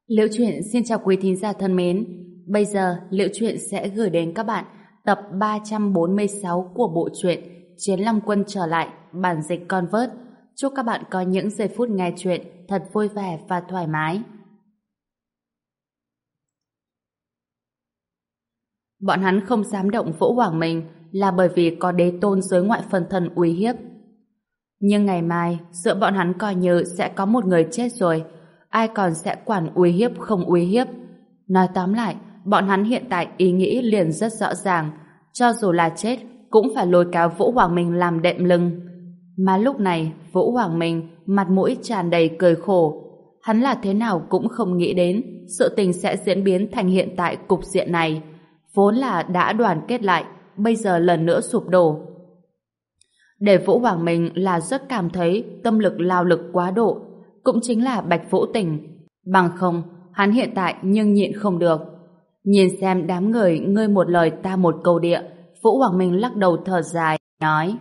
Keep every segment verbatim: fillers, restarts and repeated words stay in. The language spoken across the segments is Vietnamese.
Liễu Chuyện xin chào quý thính giả thân mến. Bây giờ Liễu Chuyện sẽ gửi đến các bạn tập ba trăm bốn mươi sáu của bộ truyện Chiến Long Quân trở lại, bản dịch Convert. Chúc các bạn có những giây phút nghe chuyện thật vui vẻ và thoải mái. Bọn hắn không dám động Vũ Hoàng Minh là bởi vì có đế tôn giới ngoại phân thân uy hiếp. Nhưng ngày mai, giữa bọn hắn coi như sẽ có một người chết rồi. Ai còn sẽ quản uy hiếp không uy hiếp. Nói tóm lại, bọn hắn hiện tại ý nghĩ liền rất rõ ràng. Cho dù là chết, cũng phải lôi kéo Vũ Hoàng Minh làm đệm lưng. Mà lúc này, Vũ Hoàng Minh mặt mũi tràn đầy cười khổ. Hắn là thế nào cũng không nghĩ đến sự tình sẽ diễn biến thành hiện tại cục diện này. Vốn là đã đoàn kết lại, bây giờ lần nữa sụp đổ. Để Vũ Hoàng Minh là rất cảm thấy tâm lực lao lực quá độ, cũng chính là Bạch Vũ Tình. Bằng không, hắn hiện tại nhưng nhịn không được. Nhìn xem đám người ngươi một lời ta một câu địa, Vũ Hoàng Minh lắc đầu thở dài, nói: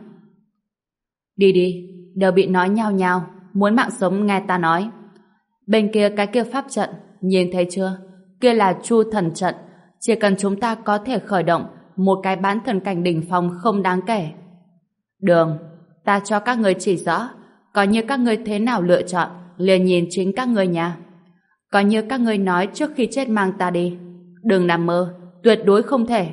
Đi đi, đều bị nói nhao nhao, muốn mạng sống nghe ta nói. Bên kia cái kia pháp trận, nhìn thấy chưa? Kia là Chu Thần trận, chỉ cần chúng ta có thể khởi động một cái bán thần cảnh đỉnh phong không đáng kể. Đường, ta cho các người chỉ rõ, có như các người thế nào lựa chọn, liền nhìn chính các người nha. Có như các người nói trước khi chết mang ta đi, đừng nằm mơ, tuyệt đối không thể.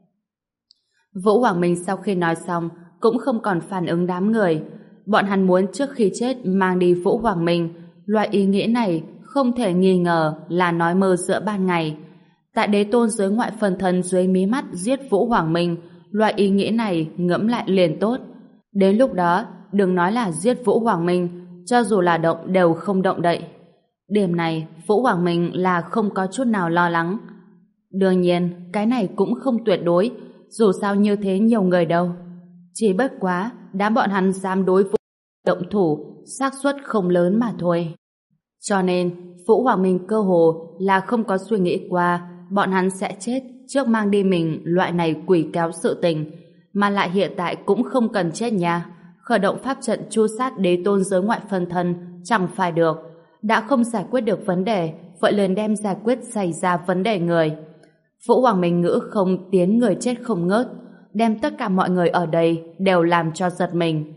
Vũ Hoàng Minh sau khi nói xong cũng không còn phản ứng đám người. Bọn hắn muốn trước khi chết mang đi Vũ Hoàng Minh. Loại ý nghĩa này không thể nghi ngờ là nói mơ giữa ban ngày. Tại đế tôn giới ngoại phần thân dưới mí mắt giết Vũ Hoàng Minh, loại ý nghĩa này ngẫm lại liền tốt. Đến lúc đó, đừng nói là giết Vũ Hoàng Minh, cho dù là động đều không động đậy. Điểm này, Vũ Hoàng Minh là không có chút nào lo lắng. Đương nhiên, cái này cũng không tuyệt đối, dù sao như thế nhiều người đâu. Chỉ bất quá, đám bọn hắn dám đối Vũ động thủ, xác suất không lớn mà thôi. Cho nên, Vũ Hoàng Minh cơ hồ là không có suy nghĩ qua bọn hắn sẽ chết trước mang đi mình loại này quỷ kéo sự tình, mà lại hiện tại cũng không cần chết nha. Khởi động pháp trận chu sát đế tôn giới ngoại phân thân chẳng phải được. Đã không giải quyết được vấn đề, vậy liền đem giải quyết xảy ra vấn đề người. Vũ Hoàng Minh ngữ không tiến người chết không ngớt, đem tất cả mọi người ở đây đều làm cho giật mình.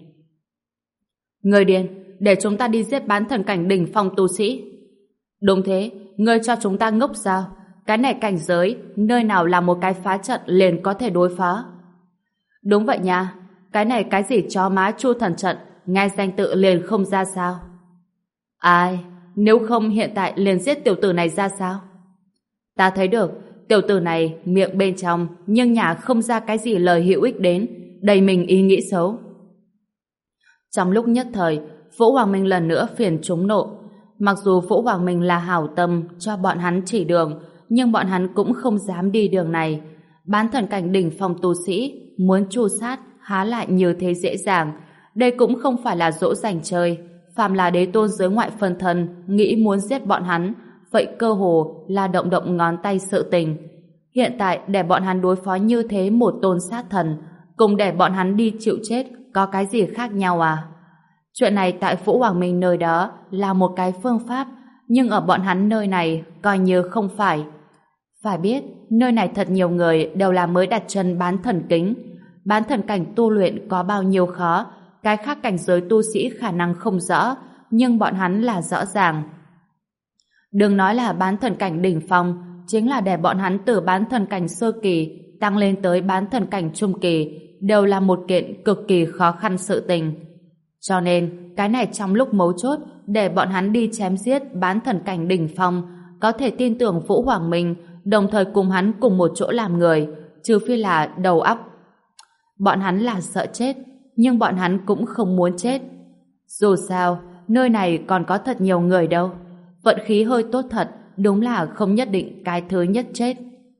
Người điên, để chúng ta đi giết bán thần cảnh đỉnh phong tu sĩ. Đúng thế, ngươi cho chúng ta ngốc sao? Cái này cảnh giới, nơi nào là một cái phá trận liền có thể đối phó. Đúng vậy nha, cái này cái gì chó má Chu Thần trận, nghe danh tự liền không ra sao. Ai, nếu không hiện tại liền giết tiểu tử này ra sao? Ta thấy được, tiểu tử này miệng bên trong nhưng nhà không ra cái gì lời hữu ích đến, đầy mình ý nghĩ xấu. Trong lúc nhất thời, Vũ Hoàng Minh lần nữa phiền trúng nộ. Mặc dù Vũ Hoàng Minh là hảo tâm cho bọn hắn chỉ đường, nhưng bọn hắn cũng không dám đi đường này. Bán thần cảnh đỉnh phong tu sĩ muốn tru sát há lại như thế dễ dàng. Đây cũng không phải là dỗ dành chơi. Phàm là đế tôn giới ngoại phân thân nghĩ muốn giết bọn hắn, vậy cơ hồ là động động ngón tay sự tình. Hiện tại để bọn hắn đối phó như thế một tôn sát thần, cùng để bọn hắn đi chịu chết có cái gì khác nhau à? Chuyện này tại Vũ Hoàng Minh nơi đó là một cái phương pháp, nhưng ở bọn hắn nơi này coi như không phải. Phải biết, nơi này thật nhiều người đều là mới đặt chân bán thần kính. Bán thần cảnh tu luyện có bao nhiêu khó, cái khác cảnh giới tu sĩ khả năng không rõ, nhưng bọn hắn là rõ ràng. Đừng nói là bán thần cảnh đỉnh phong, chính là để bọn hắn từ bán thần cảnh sơ kỳ tăng lên tới bán thần cảnh trung kỳ, đều là một kiện cực kỳ khó khăn sự tình. Cho nên, cái này trong lúc mấu chốt, để bọn hắn đi chém giết bán thần cảnh đỉnh phong, có thể tin tưởng Vũ Hoàng Minh, đồng thời cùng hắn cùng một chỗ làm người, trừ phi là đầu óc. Bọn hắn là sợ chết, nhưng bọn hắn cũng không muốn chết. Dù sao, nơi này còn có thật nhiều người đâu. Vận khí hơi tốt thật, đúng là không nhất định cái thứ nhất chết.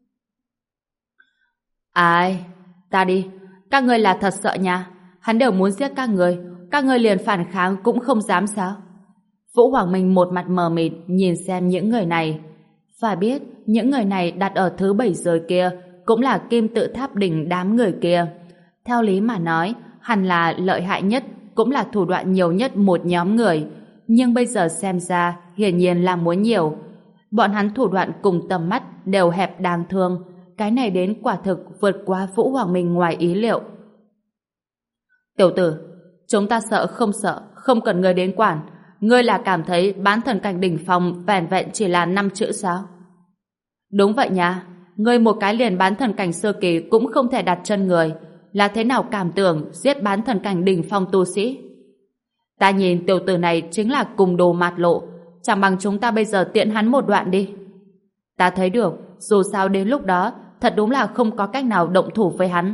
Ai? Ta đi. Các ngươi là thật sợ nha. Hắn đều muốn giết các người. Các ngươi liền phản kháng cũng không dám sao? Vũ Hoàng Minh một mặt mờ mịt nhìn xem những người này. Phải biết, những người này đặt ở thứ bảy giới kia cũng là kim tự tháp đỉnh đám người kia. Theo lý mà nói, hẳn là lợi hại nhất, cũng là thủ đoạn nhiều nhất một nhóm người. Nhưng bây giờ xem ra, hiển nhiên là muốn nhiều. Bọn hắn thủ đoạn cùng tầm mắt đều hẹp đáng thương, cái này đến quả thực vượt qua Vũ Hoàng Minh ngoài ý liệu. Tiểu tử, chúng ta sợ không sợ, không cần ngươi đến quản. Ngươi là cảm thấy bán thần cảnh đỉnh phong vẻn vẹn chỉ là năm chữ sao? Đúng vậy nha, ngươi một cái liền bán thần cảnh sơ kỳ cũng không thể đặt chân người, là thế nào cảm tưởng giết bán thần cảnh đỉnh phong tu sĩ? Ta nhìn tiểu tử này chính là cùng đồ mạt lộ, chẳng bằng chúng ta bây giờ tiện hắn một đoạn đi. Ta thấy được, dù sao đến lúc đó thật đúng là không có cách nào động thủ với hắn.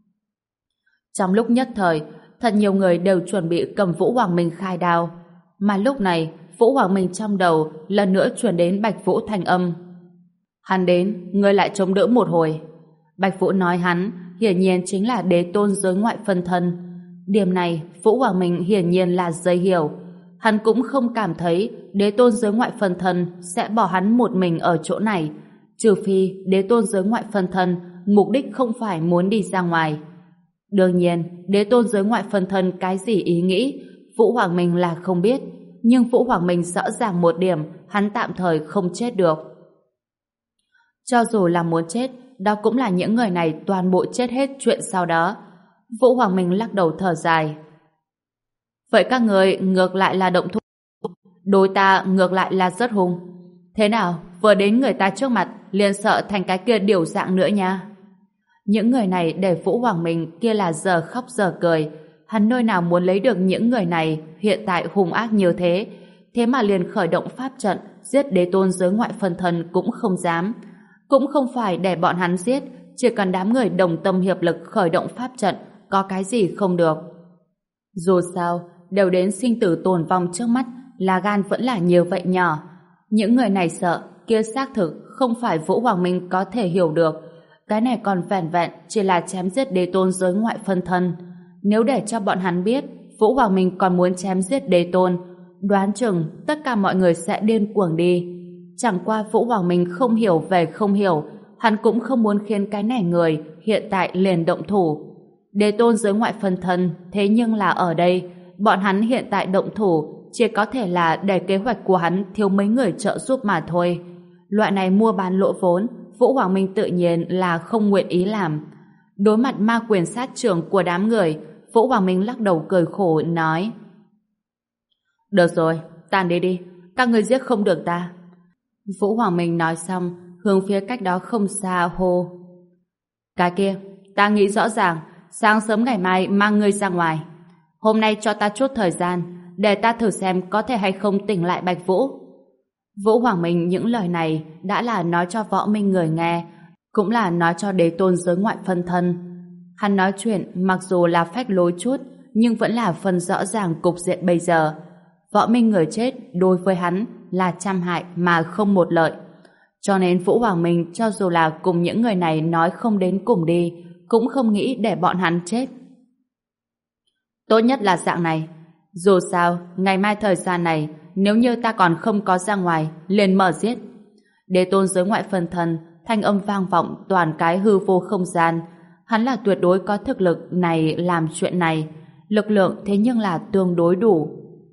Trong lúc nhất thời, thật nhiều người đều chuẩn bị cầm Vũ Hoàng Minh khai đao. Mà lúc này, Vũ Hoàng Minh trong đầu lần nữa truyền đến Bạch Vũ thanh âm. Hắn đến, ngươi lại chống đỡ một hồi. Bạch Vũ nói hắn, hiển nhiên chính là đế tôn giới ngoại phân thân. Điểm này, Vũ Hoàng Minh hiển nhiên là dây hiểu. Hắn cũng không cảm thấy đế tôn giới ngoại phân thân sẽ bỏ hắn một mình ở chỗ này, trừ phi đế tôn giới ngoại phân thân mục đích không phải muốn đi ra ngoài. Đương nhiên, đế tôn giới ngoại phân thân cái gì ý nghĩ, Vũ Hoàng Minh là không biết, nhưng Vũ Hoàng Minh rõ ràng một điểm, hắn tạm thời không chết được. Cho dù là muốn chết, đó cũng là những người này toàn bộ chết hết chuyện sau đó. Vũ Hoàng Minh lắc đầu thở dài. Vậy các người ngược lại là động thủ, đối ta ngược lại là rất hung. Thế nào, vừa đến người ta trước mặt liền sợ thành cái kia điều dạng nữa nha. Những người này để Vũ Hoàng Minh kia là giờ khóc giờ cười. Hắn nơi nào muốn lấy được những người này hiện tại hung ác như thế, thế mà liền khởi động pháp trận giết đế tôn giới ngoại phân thân cũng không dám. Cũng không phải để bọn hắn giết, chỉ cần đám người đồng tâm hiệp lực khởi động pháp trận, có cái gì không được. Dù sao, đều đến sinh tử tồn vong trước mắt, là gan vẫn là nhiều vậy nhỏ. Những người này sợ, kia xác thực không phải Vũ Hoàng Minh có thể hiểu được. Cái này còn vẻn vẹn chỉ là chém giết đế tôn giới ngoại phân thân. Nếu để cho bọn hắn biết Vũ Hoàng Minh còn muốn chém giết đế tôn, đoán chừng tất cả mọi người sẽ điên cuồng đi. Chẳng qua Vũ Hoàng Minh không hiểu về không hiểu, hắn cũng không muốn khiến cái này người hiện tại liền động thủ. Đế tôn giới ngoại phân thân, thế nhưng là ở đây, bọn hắn hiện tại động thủ chỉ có thể là để kế hoạch của hắn thiếu mấy người trợ giúp mà thôi. Loại này mua bán lỗ vốn, Vũ Hoàng Minh tự nhiên là không nguyện ý làm. Đối mặt ma quyền sát trưởng của đám người, Vũ Hoàng Minh lắc đầu cười khổ nói: Được rồi, tan đi đi, các người giết không được ta. Vũ Hoàng Minh nói xong, hướng phía cách đó không xa hô: Cái kia, ta nghĩ rõ ràng, sáng sớm ngày mai mang ngươi ra ngoài. Hôm nay cho ta chút thời gian, để ta thử xem có thể hay không tỉnh lại Bạch Vũ. Vũ Hoàng Minh những lời này đã là nói cho Võ Minh người nghe, cũng là nói cho đế tôn giới ngoại phân thân. Hắn nói chuyện mặc dù là phách lối chút, nhưng vẫn là phần rõ ràng cục diện bây giờ. Võ Minh người chết đối với hắn là trăm hại mà không một lợi. Cho nên Vũ Hoàng Minh cho dù là cùng những người này nói không đến cùng đi, cũng không nghĩ để bọn hắn chết. Tốt nhất là dạng này. Dù sao, ngày mai thời gian này, nếu như ta còn không có ra ngoài, liền mở giết. Đế tôn giới ngoại phân thân, thanh âm vang vọng toàn cái hư vô không gian. Hắn là tuyệt đối có thực lực này làm chuyện này. Lực lượng thế nhưng là tương đối đủ.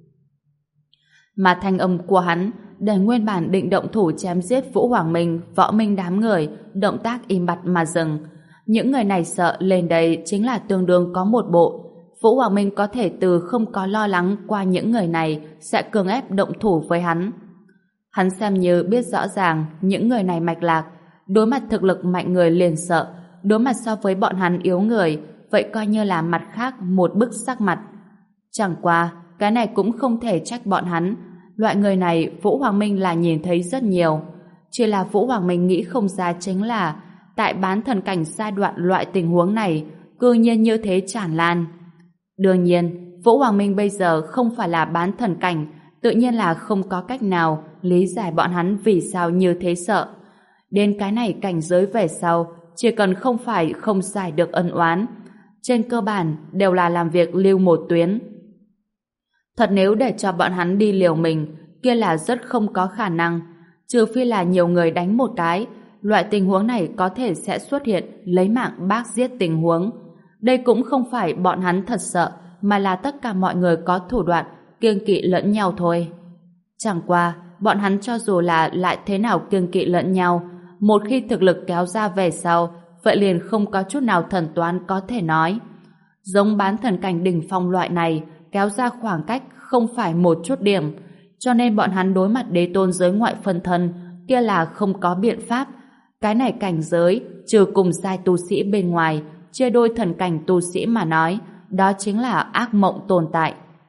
Mà thanh âm của hắn để nguyên bản định động thủ chém giết Vũ Hoàng Minh, Võ Minh đám người, động tác im bặt mà dừng. Những người này sợ lên đây chính là tương đương có một bộ. Vũ Hoàng Minh có thể từ không có lo lắng qua những người này sẽ cường ép động thủ với hắn. Hắn xem như biết rõ ràng những người này mạch lạc, đối mặt thực lực mạnh người liền sợ, đối mặt so với bọn hắn yếu người, vậy coi như là mặt khác một bức sắc mặt. Chẳng qua, cái này cũng không thể trách bọn hắn. Loại người này Vũ Hoàng Minh là nhìn thấy rất nhiều. Chỉ là Vũ Hoàng Minh nghĩ không ra chính là tại bán thần cảnh giai đoạn loại tình huống này cư nhiên như thế tràn lan. Đương nhiên, Vũ Hoàng Minh bây giờ không phải là bán thần cảnh, tự nhiên là không có cách nào lý giải bọn hắn vì sao như thế sợ. Đến cái này cảnh giới về sau, chỉ cần không phải không giải được ân oán, trên cơ bản đều là làm việc lưu một tuyến. Thật nếu để cho bọn hắn đi liều mình, kia là rất không có khả năng, trừ phi là nhiều người đánh một cái, loại tình huống này có thể sẽ xuất hiện lấy mạng bác giết tình huống. Đây cũng không phải bọn hắn thật sợ, mà là tất cả mọi người có thủ đoạn kiêng kỵ lẫn nhau thôi. Chẳng qua, bọn hắn cho dù là lại thế nào kiêng kỵ lẫn nhau, một khi thực lực kéo ra về sau, vậy liền không có chút nào thần toán có thể nói. Giống bán thần cảnh đỉnh phong loại này, kéo ra khoảng cách không phải một chút điểm, cho nên bọn hắn đối mặt đế tôn giới ngoại phân thân kia là không có biện pháp. Cái này cảnh giới, trừ cùng giai tu sĩ bên ngoài, chia đôi thần cảnh tu sĩ mà nói, đó chính là ác mộng tồn tại.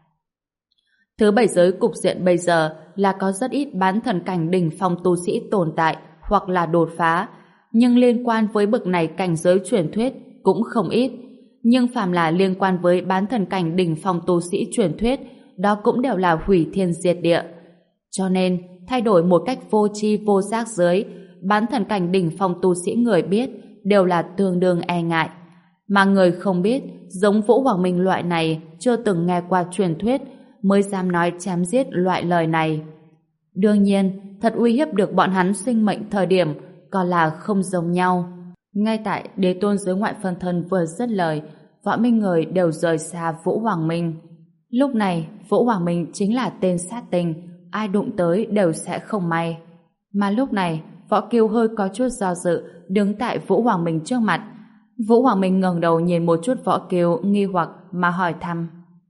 Thứ bảy giới cục diện bây giờ là có rất ít bán thần cảnh đỉnh phong tu sĩ tồn tại hoặc là đột phá, nhưng liên quan với bậc này cảnh giới truyền thuyết cũng không ít. Nhưng phàm là liên quan với bán thần cảnh đỉnh phong tu sĩ truyền thuyết, đó cũng đều là hủy thiên diệt địa. Cho nên, thay đổi một cách vô tri vô giác dưới, bán thần cảnh đỉnh phong tu sĩ người biết đều là tương đương e ngại. Mà người không biết, giống Vũ Hoàng Minh loại này chưa từng nghe qua truyền thuyết mới dám nói chém giết loại lời này. Đương nhiên, thật uy hiếp được bọn hắn sinh mệnh thời điểm còn là không giống nhau. Ngay tại đế tôn giới ngoại phân thân vừa dứt lời, Võ Minh người đều rời xa Vũ Hoàng Minh. Lúc này, Vũ Hoàng Minh chính là tên sát tinh, ai đụng tới đều sẽ không may. Mà lúc này, Võ Kiêu hơi có chút do dự, đứng tại Vũ Hoàng Minh trước mặt. Vũ Hoàng Minh ngẩng đầu nhìn một chút Võ Kiêu nghi hoặc mà hỏi thăm.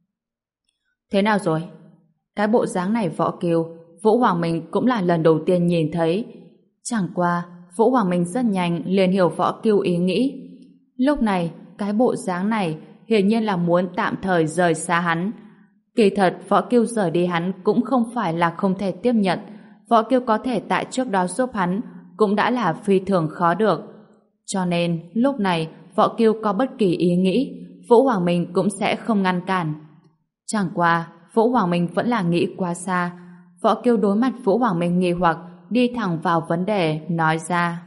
Thế nào rồi? Cái bộ dáng này Võ Kiêu, Vũ Hoàng Minh cũng là lần đầu tiên nhìn thấy. Chẳng qua, Vũ Hoàng Minh rất nhanh liền hiểu Võ Kiêu ý nghĩ. Lúc này, cái bộ dáng này hiển nhiên là muốn tạm thời rời xa hắn. Kỳ thật, Võ Kiêu rời đi hắn cũng không phải là không thể tiếp nhận. Võ Kiêu có thể tại trước đó giúp hắn cũng đã là phi thường khó được. Cho nên, lúc này, Võ Kiêu có bất kỳ ý nghĩ, Vũ Hoàng Minh cũng sẽ không ngăn cản. Chẳng qua, Vũ Hoàng Minh vẫn là nghĩ quá xa. Võ Kiêu đối mặt Vũ Hoàng Minh nghi hoặc đi thẳng vào vấn đề, nói ra.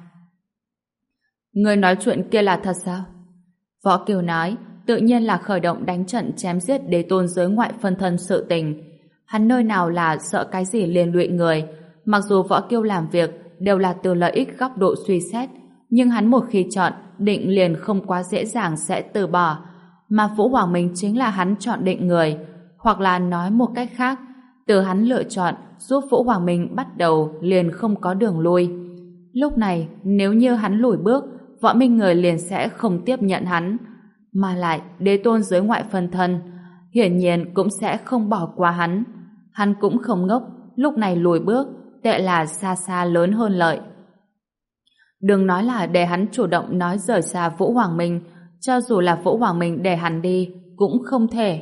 Người nói chuyện kia là thật sao? Võ Kiêu nói, tự nhiên là khởi động đánh trận chém giết đế tôn giới ngoại phân thân sự tình. Hắn nơi nào là sợ cái gì liên lụy người. Mặc dù Võ Kiêu làm việc đều là từ lợi ích góc độ suy xét, nhưng hắn một khi chọn, định liền không quá dễ dàng sẽ từ bỏ. Mà Vũ Hoàng Minh chính là hắn chọn định người, hoặc là nói một cách khác, từ hắn lựa chọn giúp Vũ Hoàng Minh bắt đầu liền không có đường lui. Lúc này, nếu như hắn lùi bước, Võ Minh người liền sẽ không tiếp nhận hắn. Mà lại, đế tôn giới ngoại phân thân, hiển nhiên cũng sẽ không bỏ qua hắn. Hắn cũng không ngốc, lúc này lùi bước, tệ là xa xa lớn hơn lợi. Đừng nói là để hắn chủ động nói rời xa Vũ Hoàng Minh, cho dù là Vũ Hoàng Minh để hắn đi, cũng không thể.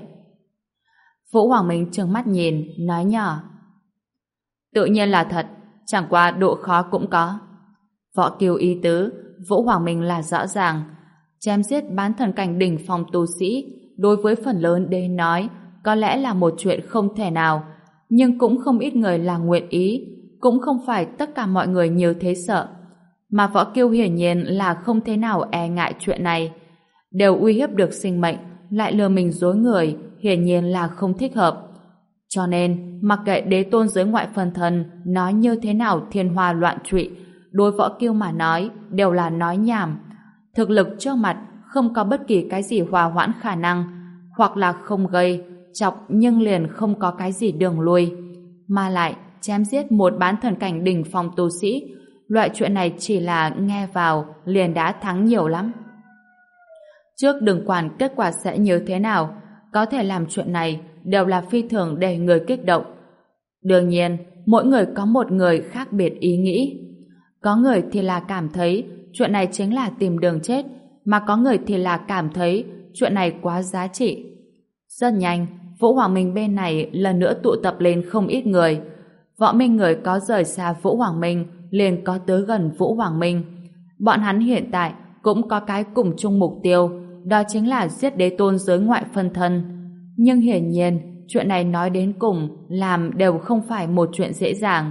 Vũ Hoàng Minh trừng mắt nhìn, nói nhỏ. Tự nhiên là thật, chẳng qua độ khó cũng có. Võ Kiêu ý tứ, Vũ Hoàng Minh là rõ ràng. Chém giết bán thần cảnh đỉnh phong tu sĩ, đối với phần lớn đến nói, có lẽ là một chuyện không thể nào, nhưng cũng không ít người là nguyện ý, cũng không phải tất cả mọi người như thế sợ. Mà Võ Kiêu hiển nhiên là không thế nào e ngại chuyện này. Đều uy hiếp được sinh mệnh, lại lừa mình dối người, hiển nhiên là không thích hợp. Cho nên, mặc kệ đế tôn giới ngoại phân thân nói như thế nào thiên hoa loạn trụy, đối Võ Kiêu mà nói đều là nói nhảm. Thực lực trước mặt không có bất kỳ cái gì hòa hoãn khả năng, hoặc là không gây, chọc nhưng liền không có cái gì đường lui. Mà lại, chém giết một bán thần cảnh đỉnh phong tu sĩ, loại chuyện này chỉ là nghe vào liền đã thắng nhiều lắm. Trước đừng quản kết quả sẽ như thế nào, có thể làm chuyện này đều là phi thường để người kích động. Đương nhiên, mỗi người có một người khác biệt ý nghĩ. Có người thì là cảm thấy chuyện này chính là tìm đường chết, mà có người thì là cảm thấy chuyện này quá giá trị. Rất nhanh, Vũ Hoàng Minh bên này lần nữa tụ tập lên không ít người. Võ Minh người có rời xa Vũ Hoàng Minh, liền có tới gần Vũ Hoàng Minh. Bọn hắn hiện tại cũng có cái cùng chung mục tiêu, đó chính là giết đế tôn giới ngoại phân thân. Nhưng hiển nhiên, chuyện này nói đến cùng làm đều không phải một chuyện dễ dàng.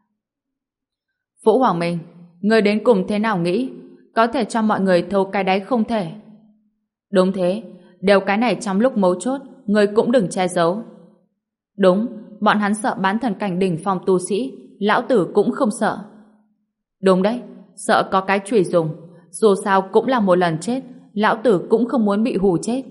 Vũ Hoàng Minh, người đến cùng thế nào nghĩ? Có thể cho mọi người thấu cái đáy không thể? Đúng thế, đều cái này trong lúc mấu chốt, người cũng đừng che giấu. Đúng, bọn hắn sợ bán thần cảnh đỉnh phong tu sĩ, lão tử cũng không sợ. Đúng đấy, sợ có cái chùy dùng, dù sao cũng là một lần chết, lão tử cũng không muốn bị hù chết.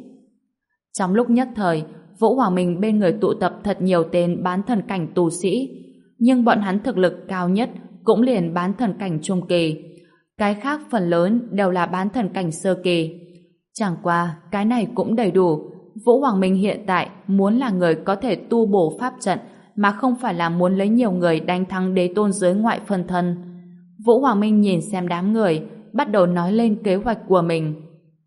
Trong lúc nhất thời, Vũ Hoàng Minh bên người tụ tập thật nhiều tên bán thần cảnh tu sĩ, nhưng bọn hắn thực lực cao nhất cũng liền bán thần cảnh trung kỳ. Cái khác phần lớn đều là bán thần cảnh sơ kỳ. Chẳng qua, cái này cũng đầy đủ. Vũ Hoàng Minh hiện tại muốn là người có thể tu bổ pháp trận, mà không phải là muốn lấy nhiều người đánh thắng đế tôn giới ngoại phân thân. Vũ Hoàng Minh nhìn xem đám người, bắt đầu nói lên kế hoạch của mình.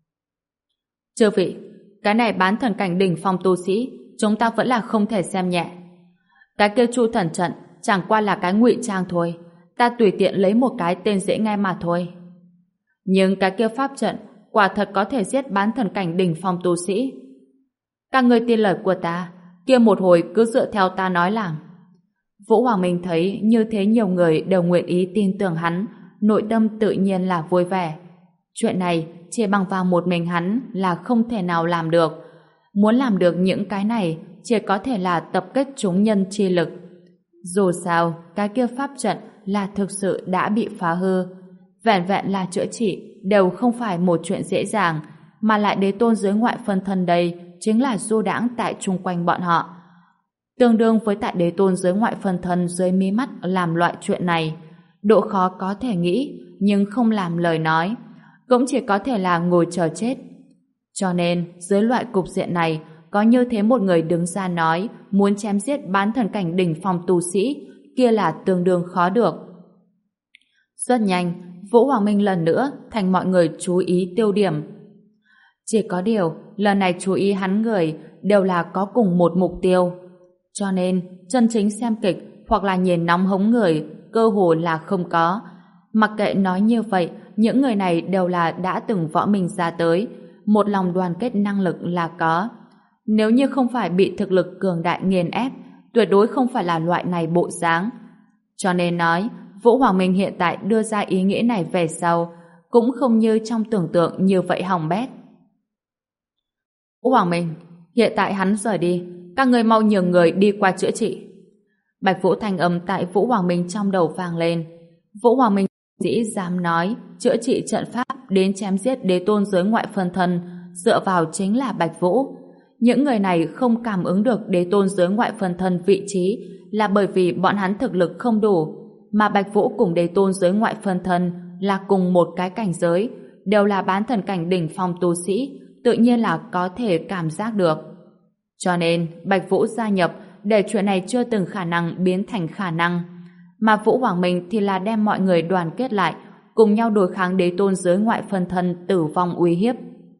Chư vị, cái này bán thần cảnh đỉnh phong tu sĩ, chúng ta vẫn là không thể xem nhẹ. Cái kia Chu thần trận chẳng qua là cái ngụy trang thôi, ta tùy tiện lấy một cái tên dễ nghe mà thôi. Nhưng cái kia pháp trận quả thật có thể giết bán thần cảnh đỉnh phong tu sĩ. Các ngươi tin lời của ta, kia một hồi cứ dựa theo ta nói làm. Vũ Hoàng Minh thấy như thế nhiều người đều nguyện ý tin tưởng hắn, nội tâm tự nhiên là vui vẻ. Chuyện này chỉ bằng vào một mình hắn là không thể nào làm được. Muốn làm được những cái này chỉ có thể là tập kết chúng nhân chi lực. Dù sao, cái kia pháp trận là thực sự đã bị phá hư. Vẹn vẹn là chữa trị đều không phải một chuyện dễ dàng, mà lại đế tôn dưới ngoại phân thân đây chính là du đãng tại chung quanh bọn họ. Tương đương với tại đế tôn dưới ngoại phân thân dưới mí mắt làm loại chuyện này. Độ khó có thể nghĩ, nhưng không làm lời nói. Cũng chỉ có thể là ngồi chờ chết. Cho nên, dưới loại cục diện này, có như thế một người đứng ra nói muốn chém giết bán thần cảnh đỉnh phong tu sĩ, kia là tương đương khó được. Rất nhanh, Vũ Hoàng Minh lần nữa thành mọi người chú ý tiêu điểm. Chỉ có điều, lần này chú ý hắn người đều là có cùng một mục tiêu. Cho nên, chân chính xem kịch hoặc là nhìn nóng hống người cơ hồ là không có. Mặc kệ nói như vậy, những người này đều là đã từng võ mình ra tới, một lòng đoàn kết năng lực là có. Nếu như không phải bị thực lực cường đại nghiền ép, tuyệt đối không phải là loại này bộ dáng. Cho nên nói, Vũ Hoàng Minh hiện tại đưa ra ý nghĩa này về sau, cũng không như trong tưởng tượng như vậy hỏng bét. Vũ Hoàng Minh, hiện tại hắn rời đi, các người mau nhường người đi qua chữa trị. Bạch Vũ thanh âm tại Vũ Hoàng Minh trong đầu vang lên. Vũ Hoàng Minh dĩ dám nói chữa trị trận pháp đến chém giết đế tôn giới ngoại phân thân dựa vào chính là Bạch Vũ. Những người này không cảm ứng được đế tôn giới ngoại phân thân vị trí là bởi vì bọn hắn thực lực không đủ, mà Bạch Vũ cùng đế tôn giới ngoại phân thân là cùng một cái cảnh giới, đều là bán thần cảnh đỉnh phong tu sĩ, tự nhiên là có thể cảm giác được. Cho nên Bạch Vũ gia nhập để chuyện này chưa từng khả năng biến thành khả năng, mà Vũ Hoàng Minh thì là đem mọi người đoàn kết lại, cùng nhau đối kháng đế tôn giới ngoại phân thân tử vong uy hiếp.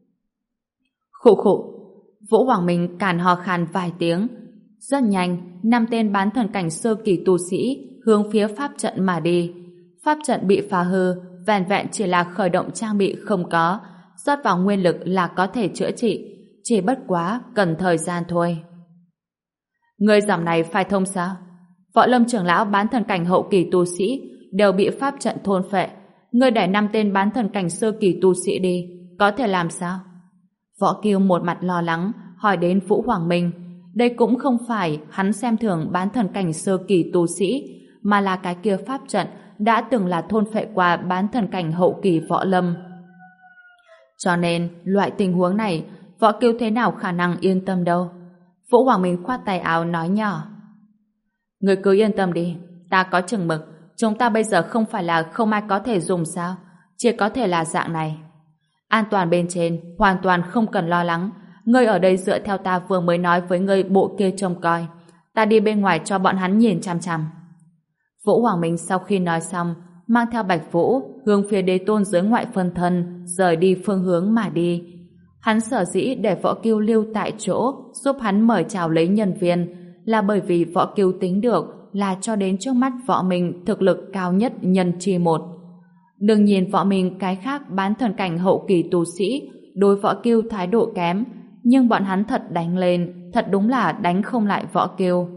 Khụ khụ, Vũ Hoàng Minh càn ho khan vài tiếng. Rất nhanh, năm tên bán thần cảnh sơ kỳ tu sĩ hướng phía pháp trận mà đi. Pháp trận bị phá hư, vẹn vẹn chỉ là khởi động trang bị không có, rót vào nguyên lực là có thể chữa trị, chỉ bất quá cần thời gian thôi. Người dòng này phải thông sao? Võ Lâm trưởng lão bán thần cảnh hậu kỳ tu sĩ đều bị pháp trận thôn phệ. Người đẩy năm tên bán thần cảnh sơ kỳ tu sĩ đi, có thể làm sao? Võ Kiêu một mặt lo lắng hỏi đến Vũ Hoàng Minh. Đây cũng không phải hắn xem thường bán thần cảnh sơ kỳ tu sĩ, mà là cái kia pháp trận đã từng là thôn phệ qua bán thần cảnh hậu kỳ võ lâm. Cho nên, loại tình huống này, Võ Kiêu thế nào khả năng yên tâm đâu. Vũ Hoàng Minh khoát tay áo nói nhỏ. Người cứ yên tâm đi, ta có chừng mực, chúng ta bây giờ không phải là không ai có thể dùng sao, chỉ có thể là dạng này. An toàn bên trên, hoàn toàn không cần lo lắng, ngươi ở đây dựa theo ta vừa mới nói với ngươi bộ kia trông coi, ta đi bên ngoài cho bọn hắn nhìn chằm chằm. Vũ Hoàng Minh sau khi nói xong, mang theo Bạch Vũ hướng phía đế tôn giới ngoại phân thân rời đi phương hướng mà đi. Hắn sở dĩ để Võ Kiêu lưu tại chỗ giúp hắn mời chào lấy nhân viên là bởi vì Võ Kiêu tính được là cho đến trước mắt Võ Minh thực lực cao nhất nhân chi một. Đừng nhìn Võ Minh cái khác bán thần cảnh hậu kỳ tu sĩ đối Võ Kiêu thái độ kém, nhưng bọn hắn thật đánh lên, thật đúng là đánh không lại Võ Kiêu.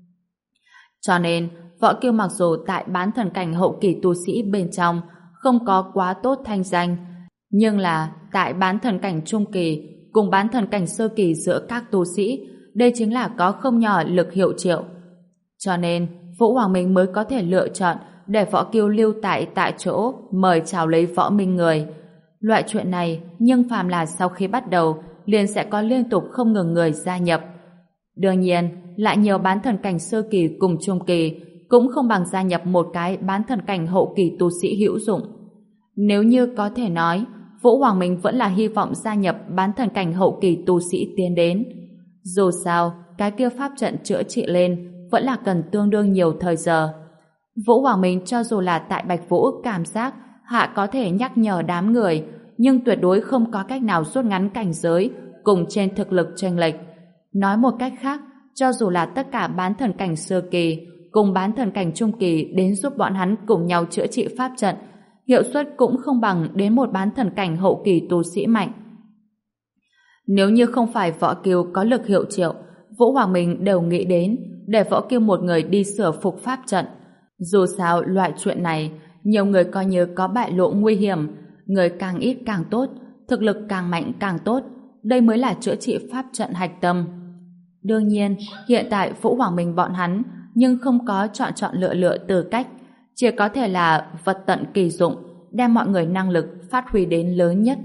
Cho nên, Võ Kiêu mặc dù tại bán thần cảnh hậu kỳ tu sĩ bên trong không có quá tốt thanh danh, nhưng là tại bán thần cảnh trung kỳ cùng bán thần cảnh sơ kỳ giữa các tu sĩ, đây chính là có không nhỏ lực hiệu triệu. Cho nên, Vũ Hoàng Minh mới có thể lựa chọn để Võ Kiêu lưu tại tại chỗ mời chào lấy Võ Minh người. Loại chuyện này, nhưng phàm là sau khi bắt đầu, liền sẽ có liên tục không ngừng người gia nhập. Đương nhiên, lại nhiều bán thần cảnh sơ kỳ cùng trung kỳ cũng không bằng gia nhập một cái bán thần cảnh hậu kỳ tu sĩ hữu dụng. Nếu như có thể nói, Vũ Hoàng Minh vẫn là hy vọng gia nhập bán thần cảnh hậu kỳ tu sĩ tiến đến. Dù sao, cái kia pháp trận chữa trị lên vẫn là cần tương đương nhiều thời giờ. Vũ Hoàng Minh cho dù là tại Bạch Vũ cảm giác hạ có thể nhắc nhở đám người, nhưng tuyệt đối không có cách nào rút ngắn cảnh giới cùng trên thực lực chênh lệch. Nói một cách khác, cho dù là tất cả bán thần cảnh sơ kỳ cùng bán thần cảnh trung kỳ đến giúp bọn hắn cùng nhau chữa trị pháp trận, hiệu suất cũng không bằng đến một bán thần cảnh hậu kỳ tu sĩ mạnh. Nếu như không phải Võ Kiều có lực hiệu triệu, Vũ Hoàng Minh đều nghĩ đến để Võ Kiều một người đi sửa phục pháp trận. Dù sao loại chuyện này, nhiều người coi như có bại lộ nguy hiểm, người càng ít càng tốt, thực lực càng mạnh càng tốt, đây mới là chữa trị pháp trận hạch tâm. Đương nhiên, hiện tại Vũ Hoàng Minh bọn hắn nhưng không có chọn chọn lựa lựa từ cách, chỉ có thể là vật tận kỳ dụng, đem mọi người năng lực phát huy đến lớn nhất.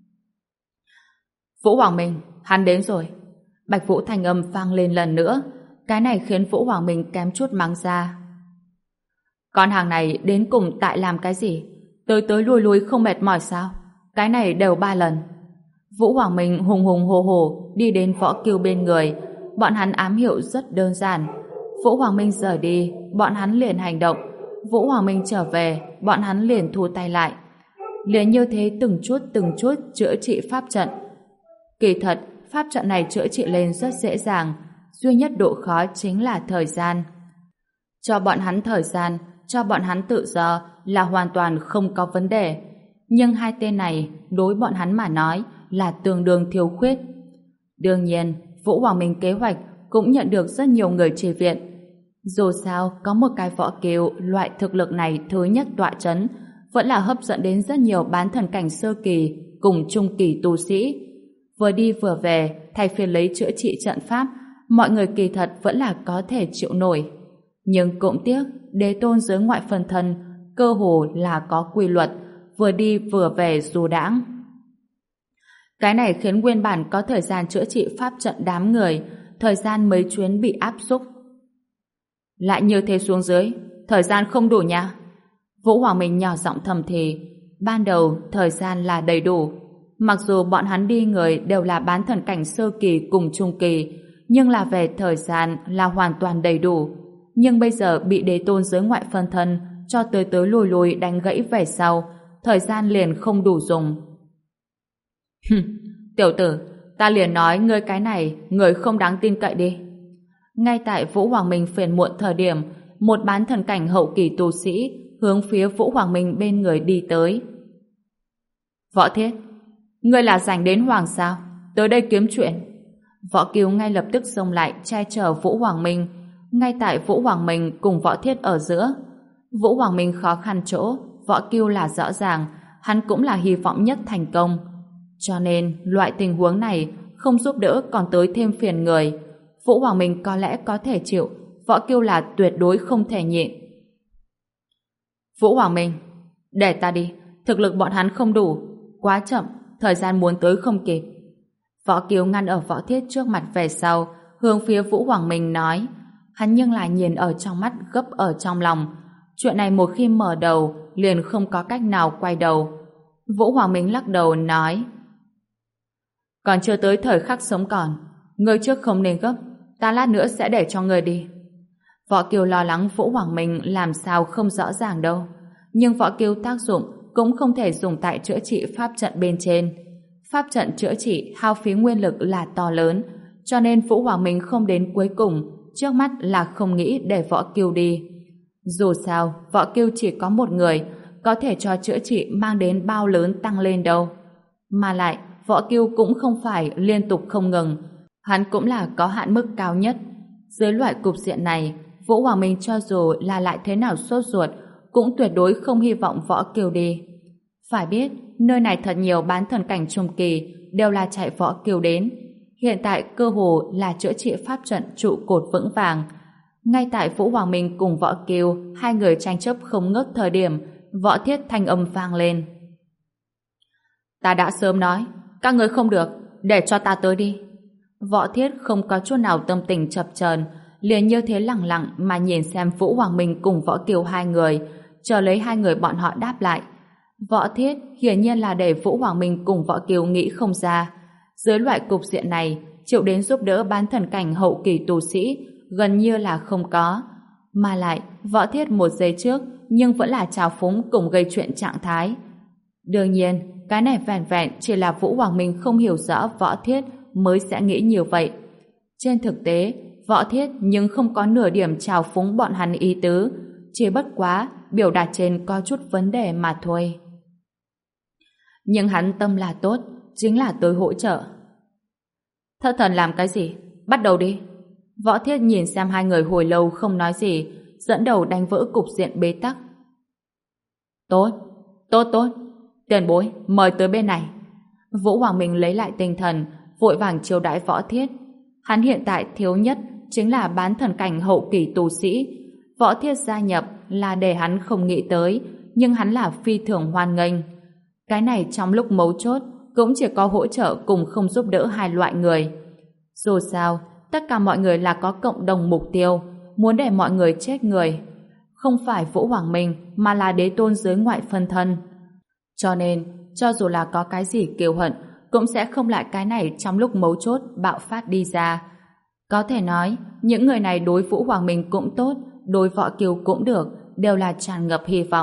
Vũ Hoàng Minh, hắn đến rồi. Bạch Vũ thanh âm vang lên lần nữa, cái này khiến Vũ Hoàng Minh kém chút mắng ra. Con hàng này đến cùng tại làm cái gì? Tới tới lui lui không mệt mỏi sao? Cái này đều ba lần. Vũ Hoàng Minh hùng hùng hồ hồ đi đến Võ Kiều bên người. Bọn hắn ám hiệu rất đơn giản. Vũ Hoàng Minh rời đi, bọn hắn liền hành động. Vũ Hoàng Minh trở về, bọn hắn liền thu tay lại. Liền như thế từng chút từng chút chữa trị pháp trận. Kỳ thật, pháp trận này chữa trị lên rất dễ dàng. Duy nhất độ khó chính là thời gian. Cho bọn hắn thời gian, cho bọn hắn tự do là hoàn toàn không có vấn đề. Nhưng hai tên này, đối bọn hắn mà nói, là tương đương thiếu khuyết. Đương nhiên, Vũ Hoàng Minh kế hoạch cũng nhận được rất nhiều người tri viện. Dù sao, có một cái Võ Kiều loại thực lực này thứ nhất tọa chấn, vẫn là hấp dẫn đến rất nhiều bán thần cảnh sơ kỳ cùng trung kỳ tu sĩ. Vừa đi vừa về, thay phiên lấy chữa trị trận pháp, mọi người kỳ thật vẫn là có thể chịu nổi. Nhưng cũng tiếc, đế tôn giới ngoại phần thân cơ hồ là có quy luật, vừa đi vừa về dù đãng. Cái này khiến nguyên bản có thời gian chữa trị pháp trận đám người, thời gian mấy chuyến bị áp xúc. Lại như thế xuống dưới, thời gian không đủ nha. Vũ Hoàng Minh nhỏ giọng thầm thì, ban đầu thời gian là đầy đủ. Mặc dù bọn hắn đi người đều là bán thần cảnh sơ kỳ cùng trung kỳ, nhưng là về thời gian là hoàn toàn đầy đủ. Nhưng bây giờ bị đế tôn giới ngoại phân thân cho tới tới lùi lùi đánh gãy về sau, thời gian liền không đủ dùng. Tiểu tử, ta liền nói ngươi cái này, người không đáng tin cậy đi. Ngay tại Vũ Hoàng Minh phiền muộn thời điểm, một bán thần cảnh hậu kỳ tu sĩ hướng phía Vũ Hoàng Minh bên người đi tới. Võ Thiết, ngươi là dành đến Hoàng sao? Tới đây kiếm chuyện. Võ Kiều ngay lập tức xông lại che chở Vũ Hoàng Minh, ngay tại Vũ Hoàng Minh cùng Võ Thiết ở giữa. Vũ Hoàng Minh khó khăn chỗ, Võ Kiều là rõ ràng, hắn cũng là hy vọng nhất thành công. Cho nên, loại tình huống này không giúp đỡ còn tới thêm phiền người. Vũ Hoàng Minh có lẽ có thể chịu, Võ Kiều là tuyệt đối không thể nhịn. Vũ Hoàng Minh, để ta đi, thực lực bọn hắn không đủ, quá chậm, thời gian muốn tới không kịp. Võ Kiều ngăn ở Võ Thiết trước mặt về sau, hướng phía Vũ Hoàng Minh nói, hắn nhưng lại nhìn ở trong mắt gấp ở trong lòng. Chuyện này một khi mở đầu, liền không có cách nào quay đầu. Vũ Hoàng Minh lắc đầu nói, còn chưa tới thời khắc sống còn, ngươi trước không nên gấp, ta lát nữa sẽ để cho ngươi đi. Võ Kiều lo lắng Vũ Hoàng Minh làm sao không rõ ràng đâu, nhưng Võ Kiều tác dụng cũng không thể dùng tại chữa trị pháp trận bên trên. Pháp trận chữa trị hao phí nguyên lực là to lớn, cho nên Vũ Hoàng Minh không đến cuối cùng, trước mắt là không nghĩ để Võ Kiều đi. Dù sao, Võ Kiều chỉ có một người, có thể cho chữa trị mang đến bao lớn tăng lên đâu. Mà lại, Võ Kiều cũng không phải liên tục không ngừng, hắn cũng là có hạn mức cao nhất. Dưới loại cục diện này, Vũ Hoàng Minh cho dù là lại thế nào sốt ruột, cũng tuyệt đối không hy vọng Võ Kiều đi. Phải biết, nơi này thật nhiều bán thần cảnh trung kỳ đều là chạy Võ Kiều đến. Hiện tại cơ hồ là chữa trị pháp trận trụ cột vững vàng. Ngay tại Vũ Hoàng Minh cùng Võ Kiều hai người tranh chấp không ngớt thời điểm, Võ Thiết thanh âm vang lên. Ta đã sớm nói, các người không được, để cho ta tới đi. Võ Thiết không có chút nào tâm tình chập chờn, liền như thế lặng lặng mà nhìn xem Vũ Hoàng Minh cùng Võ Kiều hai người, chờ lấy hai người bọn họ đáp lại. Võ Thiết hiển nhiên là để Vũ Hoàng Minh cùng Võ Kiều nghĩ không ra. Dưới loại cục diện này, chịu đến giúp đỡ bán thần cảnh hậu kỳ tu sĩ gần như là không có. Mà lại, Võ Thiết một giây trước nhưng vẫn là trào phúng cùng gây chuyện trạng thái. Đương nhiên, cái này vẹn vẹn chỉ là Vũ Hoàng Minh không hiểu rõ Võ Thiết mới sẽ nghĩ như vậy. Trên thực tế, Võ Thiết nhưng không có nửa điểm trào phúng bọn hắn ý tứ, chỉ bất quá biểu đạt trên có chút vấn đề mà thôi. Nhưng hắn tâm là tốt, chính là tới hỗ trợ. Thất thần làm cái gì? Bắt đầu đi. Võ Thiết nhìn xem hai người hồi lâu không nói gì, dẫn đầu đánh vỡ cục diện bế tắc. Tốt, tốt tốt. Tiền bối, mời tới bên này. Vũ Hoàng Minh lấy lại tinh thần, vội vàng chiêu đãi Võ Thiết. Hắn hiện tại thiếu nhất chính là bán thần cảnh hậu kỳ tu sĩ. Võ Thiết gia nhập là để hắn không nghĩ tới, nhưng hắn là phi thường hoan nghênh. Cái này trong lúc mấu chốt cũng chỉ có hỗ trợ cùng không giúp đỡ hai loại người. Dù sao, tất cả mọi người là có cộng đồng mục tiêu, muốn để mọi người chết người. Không phải Vũ Hoàng Minh mà là đế tôn giới ngoại phân thân. Cho nên, cho dù là có cái gì kiêu hận, cũng sẽ không lại cái này trong lúc mấu chốt bạo phát đi ra. Có thể nói, những người này đối Vũ Hoàng Minh cũng tốt, đối Võ Kiều cũng được, đều là tràn ngập hy vọng.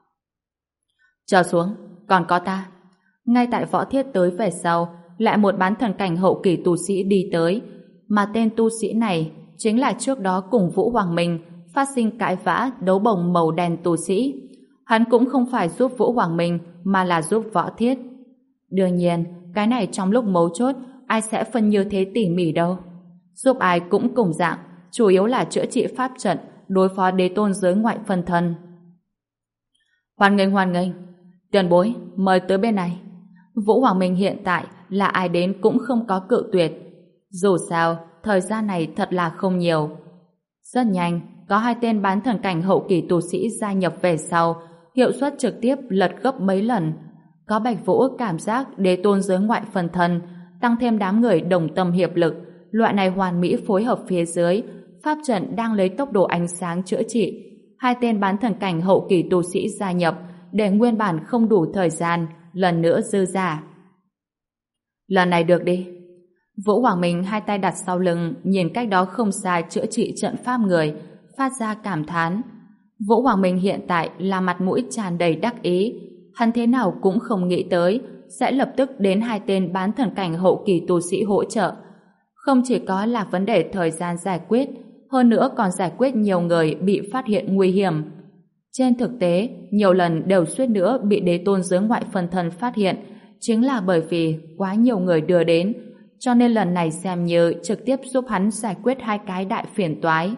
Chờ xuống, còn có ta. Ngay tại Võ Thiết tới về sau, lại một bán thần cảnh hậu kỳ tu sĩ đi tới, mà tên tu sĩ này chính là trước đó cùng Vũ Hoàng Minh phát sinh cãi vã đấu bồng màu đen tu sĩ. Hắn cũng không phải giúp Vũ Hoàng Minh mà là giúp Võ Thiết. Đương nhiên, cái này trong lúc mấu chốt ai sẽ phân như thế tỉ mỉ đâu. Giúp ai cũng cùng dạng, chủ yếu là chữa trị pháp trận, đối phó đế tôn giới ngoại phân thân. Hoan nghênh hoan nghênh. Tiền bối, mời tới bên này. Vũ Hoàng Minh hiện tại là ai đến cũng không có cự tuyệt. Dù sao, thời gian này thật là không nhiều. Rất nhanh, có hai tên bán thần cảnh hậu kỳ tu sĩ gia nhập về sau, hiệu suất trực tiếp lật gấp mấy lần. Có Bạch Vũ cảm giác đế tôn giới ngoại phần thân, tăng thêm đám người đồng tâm hiệp lực, loại này hoàn mỹ phối hợp phía dưới, pháp trận đang lấy tốc độ ánh sáng chữa trị. Hai tên bán thần cảnh hậu kỳ tu sĩ gia nhập, để nguyên bản không đủ thời gian, lần nữa dư giả. Lần này được đi. Vũ Hoàng Minh hai tay đặt sau lưng, nhìn cách đó không xa chữa trị trận pháp người, phát ra cảm thán. Vũ Hoàng Minh hiện tại là mặt mũi tràn đầy đắc ý, hắn thế nào cũng không nghĩ tới sẽ lập tức đến hai tên bán thần cảnh hậu kỳ tu sĩ hỗ trợ. Không chỉ có là vấn đề thời gian giải quyết, hơn nữa còn giải quyết nhiều người bị phát hiện nguy hiểm. Trên thực tế, nhiều lần đều suýt nữa bị đế tôn giới ngoại phân thân phát hiện, chính là bởi vì quá nhiều người đưa đến, cho nên lần này xem như trực tiếp giúp hắn giải quyết hai cái đại phiền toái.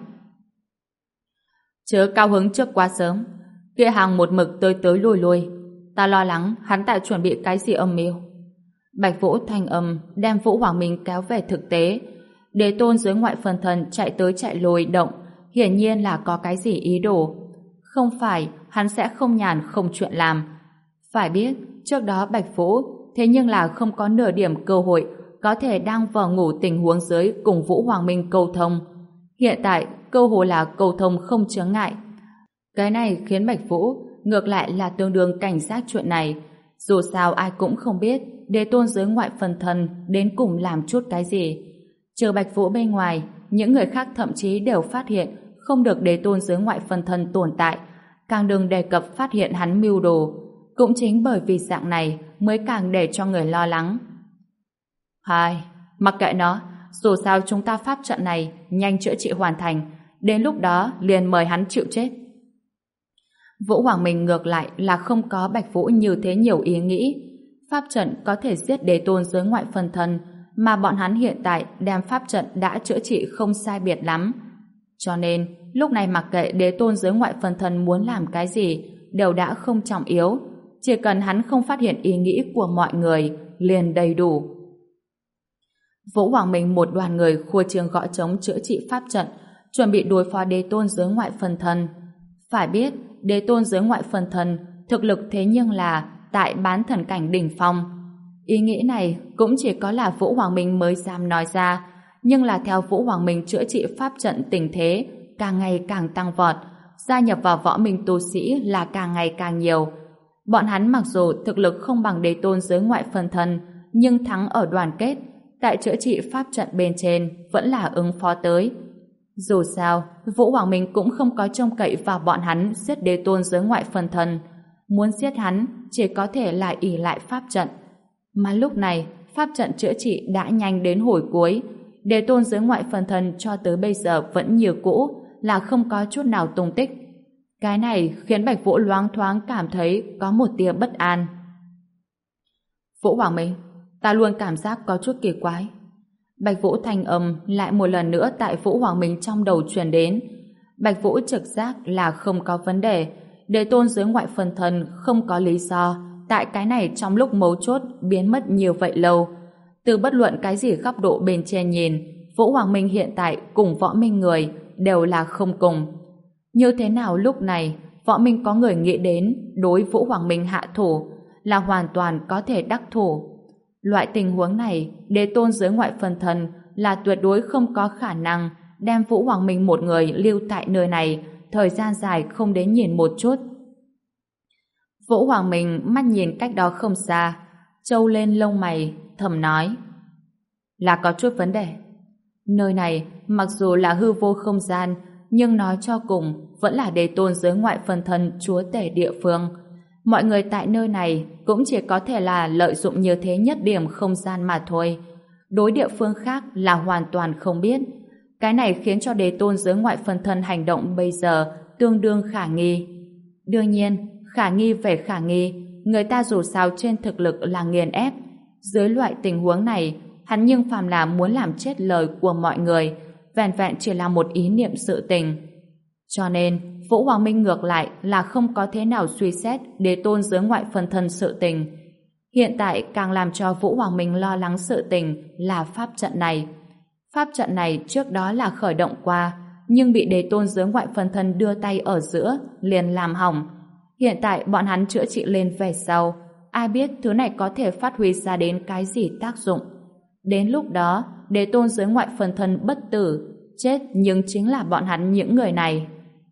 Chớ cao hứng trước quá sớm, kia hàng một mực tới tới lui lui, ta lo lắng hắn tại chuẩn bị cái gì âm mưu. Bạch Vũ thanh âm đem Vũ Hoàng Minh kéo về thực tế. Đế tôn giới ngoại phân thân chạy tới chạy lui động, hiển nhiên là có cái gì ý đồ. Không phải hắn sẽ không nhàn không chuyện làm. Phải biết, trước đó Bạch Vũ thế nhưng là không có nửa điểm cơ hội có thể đang vào ngủ tình huống dưới cùng Vũ Hoàng Minh câu thông. Hiện tại, cơ hội là câu thông không chướng ngại. Cái này khiến Bạch Vũ ngược lại là tương đương cảnh giác chuyện này. Dù sao ai cũng không biết đế tôn giới ngoại phân thân đến cùng làm chút cái gì. Trừ Bạch Vũ bên ngoài, những người khác thậm chí đều phát hiện không được đế tôn giới ngoại phân thân tồn tại, càng đừng đề cập phát hiện hắn mưu đồ. Cũng chính bởi vì dạng này mới càng để cho người lo lắng. Hai, mặc kệ nó, dù sao chúng ta pháp trận này nhanh chữa trị hoàn thành, đến lúc đó liền mời hắn chịu chết. Vũ Hoàng Minh ngược lại là không có Bạch Vũ như thế nhiều ý nghĩ. Pháp trận có thể giết đế tôn giới ngoại phân thân, mà bọn hắn hiện tại đem pháp trận đã chữa trị không sai biệt lắm. Cho nên, lúc này mặc kệ đế tôn giới ngoại phân thân muốn làm cái gì, đều đã không trọng yếu. Chỉ cần hắn không phát hiện ý nghĩ của mọi người, liền đầy đủ. Vũ Hoàng Minh một đoàn người khua chiêng gõ trống chữa trị pháp trận, chuẩn bị đối phó đế tôn giới ngoại phân thân. Phải biết, đế tôn giới ngoại phân thân thực lực thế nhưng là tại bán thần cảnh đỉnh phong. Ý nghĩ này cũng chỉ có là Vũ Hoàng Minh mới dám nói ra, nhưng là theo Vũ Hoàng Minh chữa trị pháp trận tình thế càng ngày càng tăng vọt, gia nhập vào võ minh tu sĩ là càng ngày càng nhiều. Bọn hắn mặc dù thực lực không bằng đế tôn giới ngoại phân thân, nhưng thắng ở đoàn kết, tại chữa trị pháp trận bên trên vẫn là ứng phó tới. Dù sao, Vũ Hoàng Minh cũng không có trông cậy vào bọn hắn giết đế tôn giới ngoại phân thân. Muốn giết hắn, chỉ có thể là ỷ lại pháp trận. Mà lúc này, pháp trận chữa trị đã nhanh đến hồi cuối. Đế tôn giới ngoại phân thân cho tới bây giờ vẫn như cũ, là không có chút nào tung tích. Cái này khiến Bạch Vũ loáng thoáng cảm thấy có một tia bất an. Vũ Hoàng Minh, ta luôn cảm giác có chút kỳ quái. Bạch Vũ thanh âm lại một lần nữa tại Vũ Hoàng Minh trong đầu truyền đến. Bạch Vũ trực giác là không có vấn đề. Đế tôn giới ngoại phân thân không có lý do tại cái này trong lúc mấu chốt biến mất nhiều vậy lâu. Từ bất luận cái gì góc độ bên trên nhìn, Vũ Hoàng Minh hiện tại cùng Võ Minh người đều là không cùng. Như thế nào lúc này Võ Minh có người nghĩ đến đối Vũ Hoàng Minh hạ thủ là hoàn toàn có thể đắc thủ. Loại tình huống này, đế tôn giới ngoại phân thân là tuyệt đối không có khả năng đem Vũ Hoàng Minh một người lưu tại nơi này thời gian dài không đến nhìn một chút. Vũ Hoàng Minh mắt nhìn cách đó không xa, trâu lên lông mày, thầm nói: là có chút vấn đề. Nơi này mặc dù là hư vô không gian, nhưng nói cho cùng vẫn là đế tôn giới ngoại phân thân chúa tể địa phương. Mọi người tại nơi này cũng chỉ có thể là lợi dụng như thế nhất điểm không gian mà thôi. Đối địa phương khác là hoàn toàn không biết. Cái này khiến cho đế tôn giới ngoại phân thân hành động bây giờ tương đương khả nghi. Đương nhiên, khả nghi về khả nghi, người ta dù sao trên thực lực là nghiền ép. Dưới loại tình huống này, hắn nhưng phàm là muốn làm chết lời của mọi người, vẹn vẹn chỉ là một ý niệm sự tình. Cho nên, Vũ Hoàng Minh ngược lại là không có thế nào suy xét đế tôn giới ngoại phân thân sự tình. Hiện tại càng làm cho Vũ Hoàng Minh lo lắng sự tình là pháp trận này. Pháp trận này trước đó là khởi động qua, nhưng bị đế tôn giới ngoại phân thân đưa tay ở giữa, liền làm hỏng. Hiện tại bọn hắn chữa trị lên về sau, ai biết thứ này có thể phát huy ra đến cái gì tác dụng. Đến lúc đó, đế tôn giới ngoại phân thân bất tử, chết nhưng chính là bọn hắn những người này.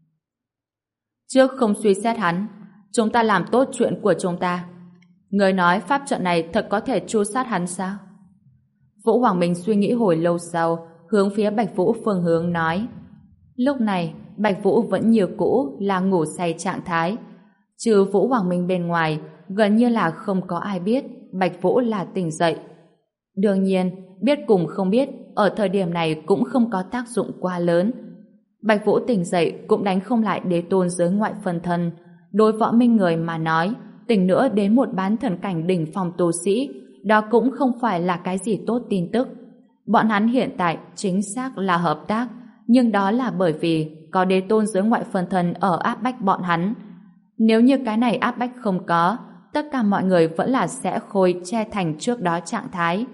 Trước không suy xét hắn, chúng ta làm tốt chuyện của chúng ta. Người nói pháp trận này thật có thể tru sát hắn sao? Vũ Hoàng Minh suy nghĩ hồi lâu sau, hướng phía Bạch Vũ phương hướng nói. Lúc này, Bạch Vũ vẫn như cũ là ngủ say trạng thái. Trừ Vũ Hoàng Minh bên ngoài, gần như là không có ai biết Bạch Vũ là tỉnh dậy. Đương nhiên, biết cùng không biết ở thời điểm này cũng không có tác dụng quá lớn. Bạch Vũ tỉnh dậy cũng đánh không lại đế tôn giới ngoại phân thân. Đối Võ Minh người mà nói, tỉnh nữa đến một bán thần cảnh đỉnh phong tu sĩ, đó cũng không phải là cái gì tốt tin tức. Bọn hắn hiện tại chính xác là hợp tác, nhưng đó là bởi vì có đế tôn giới ngoại phân thân ở áp bách bọn hắn. Nếu như cái này áp bách không có, tất cả mọi người vẫn là sẽ khôi che thành trước đó trạng thái.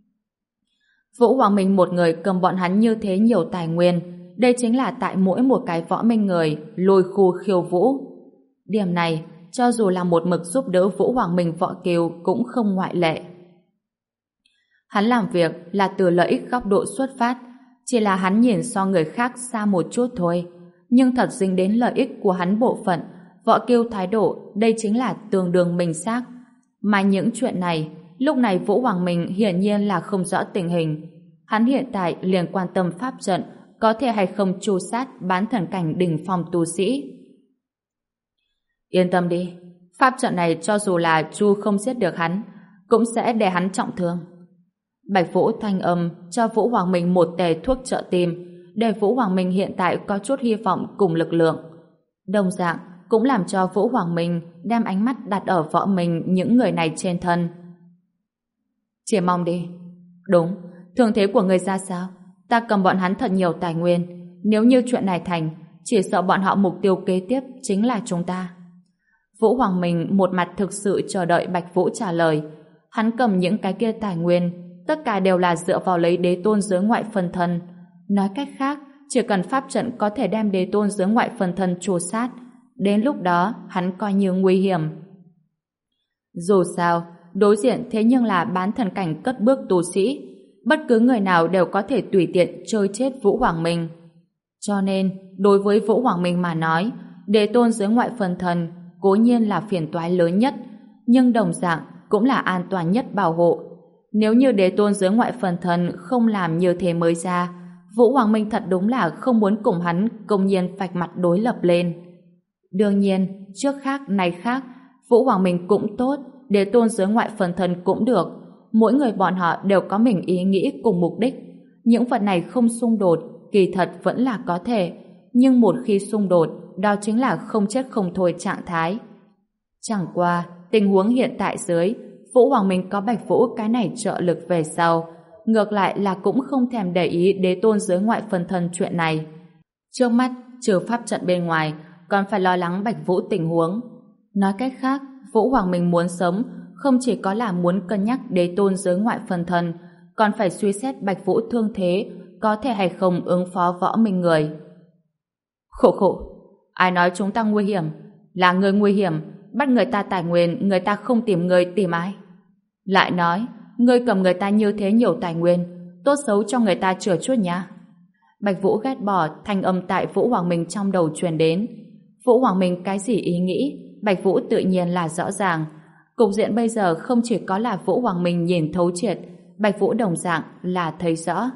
Vũ Hoàng Minh một người cầm bọn hắn như thế nhiều tài nguyên, đây chính là tại mỗi một cái Võ Minh người lôi khu khiêu vũ. Điểm này, cho dù là một mực giúp đỡ Vũ Hoàng Minh Võ Kiều cũng không ngoại lệ. Hắn làm việc là từ lợi ích góc độ xuất phát, chỉ là hắn nhìn so người khác xa một chút thôi. Nhưng thật dính đến lợi ích của hắn bộ phận, Võ Kiêu thái độ đây chính là tương đương minh xác. Mà những chuyện này, lúc này Vũ Hoàng Minh hiển nhiên là không rõ tình hình. Hắn hiện tại liền quan tâm pháp trận có thể hay không tru sát bán thần cảnh đỉnh phong tu sĩ. Yên tâm đi, pháp trận này cho dù là chu không giết được hắn, cũng sẽ để hắn trọng thương. Bạch Vũ thanh âm cho Vũ Hoàng Minh một tề thuốc trợ tim, để Vũ Hoàng Minh hiện tại có chút hy vọng cùng lực lượng. Đồng dạng cũng làm cho Vũ Hoàng Minh đem ánh mắt đặt ở Võ Minh những người này trên thân. Chỉ mong đi. Đúng, thương thế của người ra sao? Ta cầm bọn hắn thật nhiều tài nguyên, nếu như chuyện này thành, chỉ sợ bọn họ mục tiêu kế tiếp chính là chúng ta. Vũ Hoàng Minh một mặt thực sự chờ đợi Bạch Vũ trả lời. Hắn cầm những cái kia tài nguyên, tất cả đều là dựa vào lấy đế tôn giới ngoại phân thân. Nói cách khác, chỉ cần pháp trận có thể đem đế tôn giới ngoại phân thân tru sát, đến lúc đó hắn coi như nguy hiểm. Dù sao, đối diện thế nhưng là bán thần cảnh cất bước tu sĩ. bất cứ người nào đều có thể tùy tiện chơi chết Vũ Hoàng Minh. Cho nên, đối với Vũ Hoàng Minh mà nói, đế tôn dưới ngoại phần thần cố nhiên là phiền toái lớn nhất, nhưng đồng dạng cũng là an toàn nhất bảo hộ. Nếu như đế tôn dưới ngoại phần thần không làm như thế mới ra, Vũ Hoàng Minh thật đúng là không muốn cùng hắn công nhiên vạch mặt đối lập lên. Đương nhiên, trước khác nay khác, Vũ Hoàng Minh cũng tốt, đế tôn dưới ngoại phần thần cũng được. Mỗi người bọn họ đều có mình ý nghĩ cùng mục đích. Những vật này không xung đột, kỳ thật vẫn là có thể. Nhưng một khi xung đột, đó chính là không chết không thôi trạng thái. Chẳng qua, tình huống hiện tại dưới, Vũ Hoàng Minh có Bạch Vũ cái này trợ lực về sau, ngược lại là cũng không thèm để ý đế tôn dưới ngoại phần thân chuyện này. Trước mắt, trừ pháp trận bên ngoài, còn phải lo lắng Bạch Vũ tình huống. Nói cách khác, Vũ Hoàng Minh muốn sống, không chỉ có là muốn cân nhắc đế tôn dưới ngoại phần thân, còn phải suy xét Bạch Vũ thương thế, có thể hay không ứng phó Võ Minh người. Khổ khổ, ai nói chúng ta nguy hiểm? Là người nguy hiểm, bắt người ta tài nguyên, người ta không tìm người tìm ai? Lại nói, ngươi cầm người ta như thế nhiều tài nguyên, tốt xấu cho người ta chừa chút nhá. Bạch Vũ ghét bỏ thanh âm tại Vũ Hoàng Minh trong đầu truyền đến. Vũ Hoàng Minh cái gì ý nghĩ, Bạch Vũ tự nhiên là rõ ràng. Cục diện bây giờ không chỉ có là Vũ Hoàng Minh nhìn thấu triệt, Bạch Vũ đồng dạng là thấy rõ.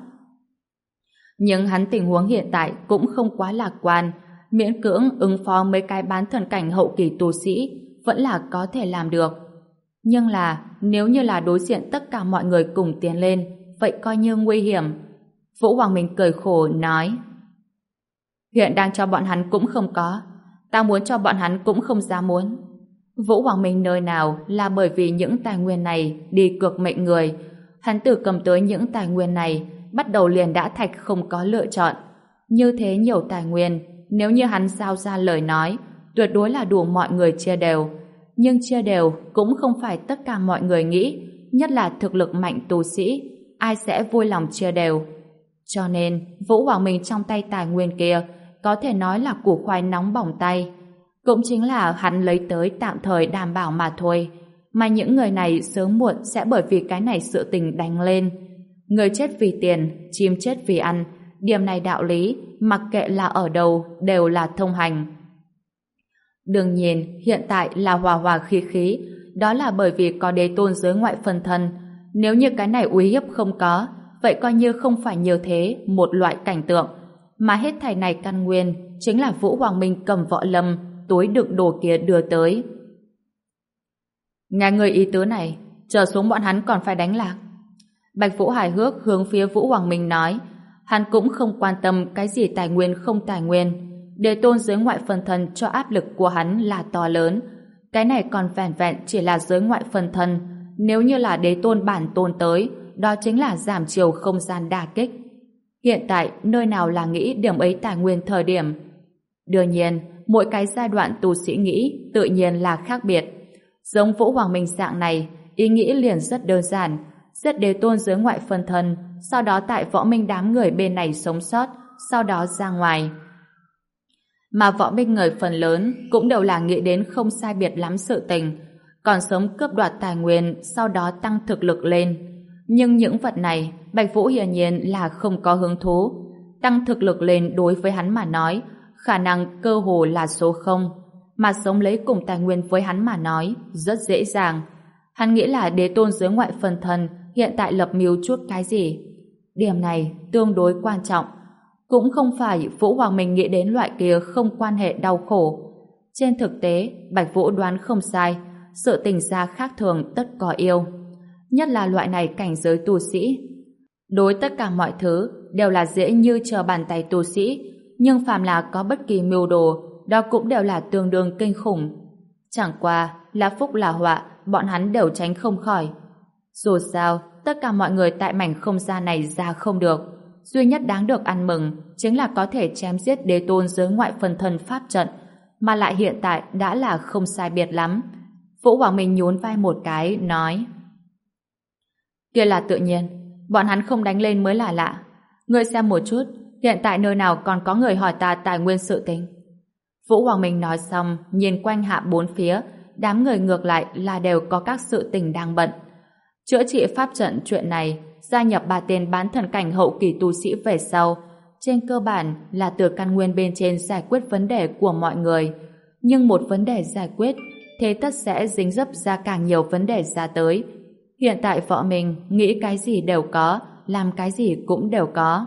Nhưng hắn tình huống hiện tại cũng không quá lạc quan, miễn cưỡng ứng phó mấy cái bán thần cảnh hậu kỳ tu sĩ vẫn là có thể làm được. Nhưng là nếu như là đối diện tất cả mọi người cùng tiến lên, vậy coi như nguy hiểm. Vũ Hoàng Minh cười khổ nói: hiện đang cho bọn hắn cũng không có, ta muốn cho bọn hắn cũng không dám muốn. Vũ Hoàng Minh nơi nào là bởi vì những tài nguyên này đi cược mệnh người. Hắn từ cầm tới những tài nguyên này bắt đầu liền đã thạch không có lựa chọn. Như thế nhiều tài nguyên, nếu như hắn giao ra lời nói, tuyệt đối là đủ mọi người chia đều. Nhưng chia đều cũng không phải tất cả mọi người nghĩ, nhất là thực lực mạnh tu sĩ, ai sẽ vui lòng chia đều. Cho nên, Vũ Hoàng Minh trong tay tài nguyên kia có thể nói là củ khoai nóng bỏng tay. Cũng chính là hắn lấy tới tạm thời đảm bảo mà thôi. Mà những người này sớm muộn sẽ bởi vì cái này sự tình đánh lên. Người chết vì tiền, chim chết vì ăn. Điểm này đạo lý, mặc kệ là ở đâu, đều là thông hành. Đương nhiên, hiện tại là hòa hòa khí khí, đó là bởi vì có đế tôn giới ngoại phần thân. Nếu như cái này uy hiếp không có, vậy coi như không phải như thế một loại cảnh tượng. Mà hết thảy này căn nguyên chính là Vũ Hoàng Minh cầm võ lâm, túi đựng đồ kia đưa tới. Nghe người ý tứ này, trở xuống bọn hắn còn phải đánh lạc. Bạch Vũ hài hước hướng phía Vũ Hoàng Minh nói, hắn cũng không quan tâm cái gì tài nguyên không tài nguyên. Đế tôn giới ngoại phần thân cho áp lực của hắn là to lớn. Cái này còn vẹn vẹn chỉ là giới ngoại phần thân. Nếu như là đế tôn bản tôn tới, đó chính là giảm chiều không gian đả kích. Hiện tại, nơi nào là nghĩ điểm ấy tài nguyên thời điểm. Đương nhiên, mỗi cái giai đoạn tu sĩ nghĩ tự nhiên là khác biệt. Giống Vũ Hoàng Minh dạng này, ý nghĩ liền rất đơn giản. Giết đế tôn giới ngoại phần thân, sau đó tại Võ Minh đám người bên này sống sót, sau đó ra ngoài. Mà Võ Minh người phần lớn cũng đều là nghĩ đến không sai biệt lắm sự tình, còn sớm cướp đoạt tài nguyên, sau đó tăng thực lực lên. Nhưng những vật này, Bạch Vũ hiển nhiên là không có hứng thú. Tăng thực lực lên đối với hắn mà nói, khả năng cơ hồ là số không, mà sống lấy cùng tài nguyên với hắn mà nói, rất dễ dàng. Hắn nghĩ là đế tôn giới ngoại phần thân hiện tại lập mưu chút cái gì. Điểm này tương đối quan trọng. Cũng không phải Vũ Hoàng Minh nghĩ đến loại kia không quan hệ đau khổ. Trên thực tế, Bạch Vũ đoán không sai, sự tình gia khác thường tất có yêu. Nhất là loại này cảnh giới tu sĩ. Đối tất cả mọi thứ đều là dễ như trở bàn tay tu sĩ, nhưng phàm là có bất kỳ mưu đồ, đó cũng đều là tương đương kinh khủng. Chẳng qua, là phúc là họa, bọn hắn đều tránh không khỏi. Dù sao, tất cả mọi người tại mảnh không gian này ra không được. Duy nhất đáng được ăn mừng chính là có thể chém giết đế tôn giới ngoại phần thân pháp trận, mà lại hiện tại đã là không sai biệt lắm. Vũ Hoàng Minh nhún vai một cái, nói: kia là tự nhiên, bọn hắn không đánh lên mới là lạ. Ngươi xem một chút, hiện tại nơi nào còn có người hỏi ta tài nguyên sự tình. Vũ Hoàng Minh nói xong, nhìn quanh hạ bốn phía, đám người ngược lại là đều có các sự tình đang bận. Chữa trị pháp trận chuyện này, gia nhập ba tên bán thần cảnh hậu kỳ tu sĩ về sau, trên cơ bản là từ căn nguyên bên trên giải quyết vấn đề của mọi người. Nhưng một vấn đề giải quyết, thế tất sẽ dính dấp ra càng nhiều vấn đề ra tới. Hiện tại võ mình nghĩ cái gì đều có, làm cái gì cũng đều có.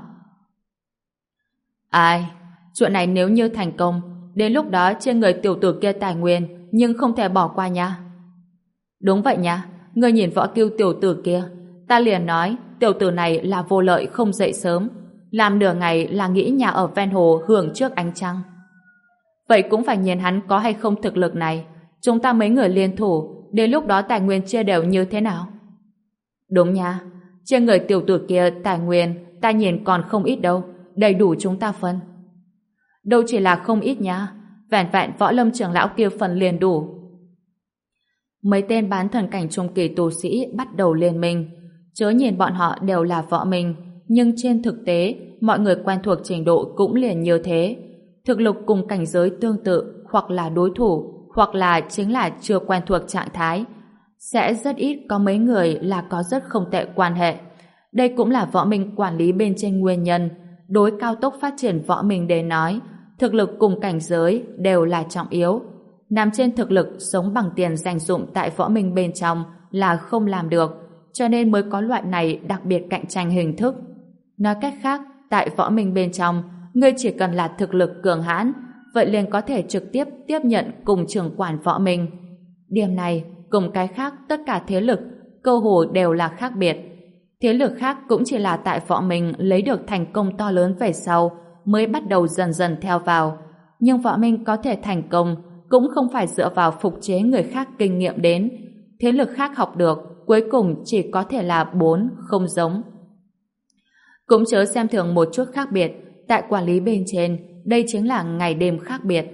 Ai? Chuyện này nếu như thành công, đến lúc đó trên người tiểu tử kia tài nguyên, nhưng không thể bỏ qua nha. Đúng vậy nha, ngươi nhìn võ kiêu tiểu tử kia, ta liền nói tiểu tử này là vô lợi không dậy sớm, làm nửa ngày là nghĩ nhà ở ven hồ hưởng trước ánh trăng. Vậy cũng phải nhìn hắn có hay không thực lực này, chúng ta mấy người liên thủ, đến lúc đó tài nguyên chia đều như thế nào? Đúng nha, trên người tiểu tử kia tài nguyên ta nhìn còn không ít đâu, đầy đủ chúng ta phân. Đâu chỉ là không ít nha, vẹn vẹn võ lâm trưởng lão kia phần liền đủ. Mấy tên bán thần cảnh trung kỳ tu sĩ bắt đầu liên minh, chớ nhìn bọn họ đều là võ minh, nhưng trên thực tế mọi người quen thuộc trình độ cũng liền như thế. Thực lực cùng cảnh giới tương tự, hoặc là đối thủ, hoặc là chính là chưa quen thuộc trạng thái. Sẽ rất ít có mấy người là có rất không tệ quan hệ. Đây cũng là võ minh quản lý bên trên nguyên nhân. Đối cao tốc phát triển võ minh để nói, thực lực cùng cảnh giới đều là trọng yếu. Nằm trên thực lực sống bằng tiền dành dụm tại võ minh bên trong là không làm được, cho nên mới có loại này đặc biệt cạnh tranh hình thức. Nói cách khác, tại võ minh bên trong, ngươi chỉ cần là thực lực cường hãn, vậy liền có thể trực tiếp tiếp nhận cùng trưởng quản võ minh. Điểm này, cùng cái khác tất cả thế lực, cơ hồ đều là khác biệt. Thế lực khác cũng chỉ là tại võ minh lấy được thành công to lớn về sau, mới bắt đầu dần dần theo vào. Nhưng võ minh có thể thành công, cũng không phải dựa vào phục chế người khác kinh nghiệm đến. Thế lực khác học được, cuối cùng chỉ có thể là bốn, không giống. Cũng chớ xem thường một chút khác biệt, tại quản lý bên trên, đây chính là ngày đêm khác biệt.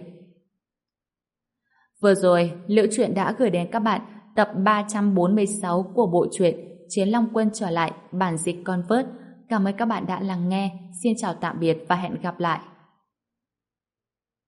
Vừa rồi, Liễu Chuyện đã gửi đến các bạn tập ba trăm bốn mươi sáu của bộ truyện Chiến Long Quân trở lại, bản dịch Convert. Cảm ơn các bạn đã lắng nghe. Xin chào tạm biệt và hẹn gặp lại.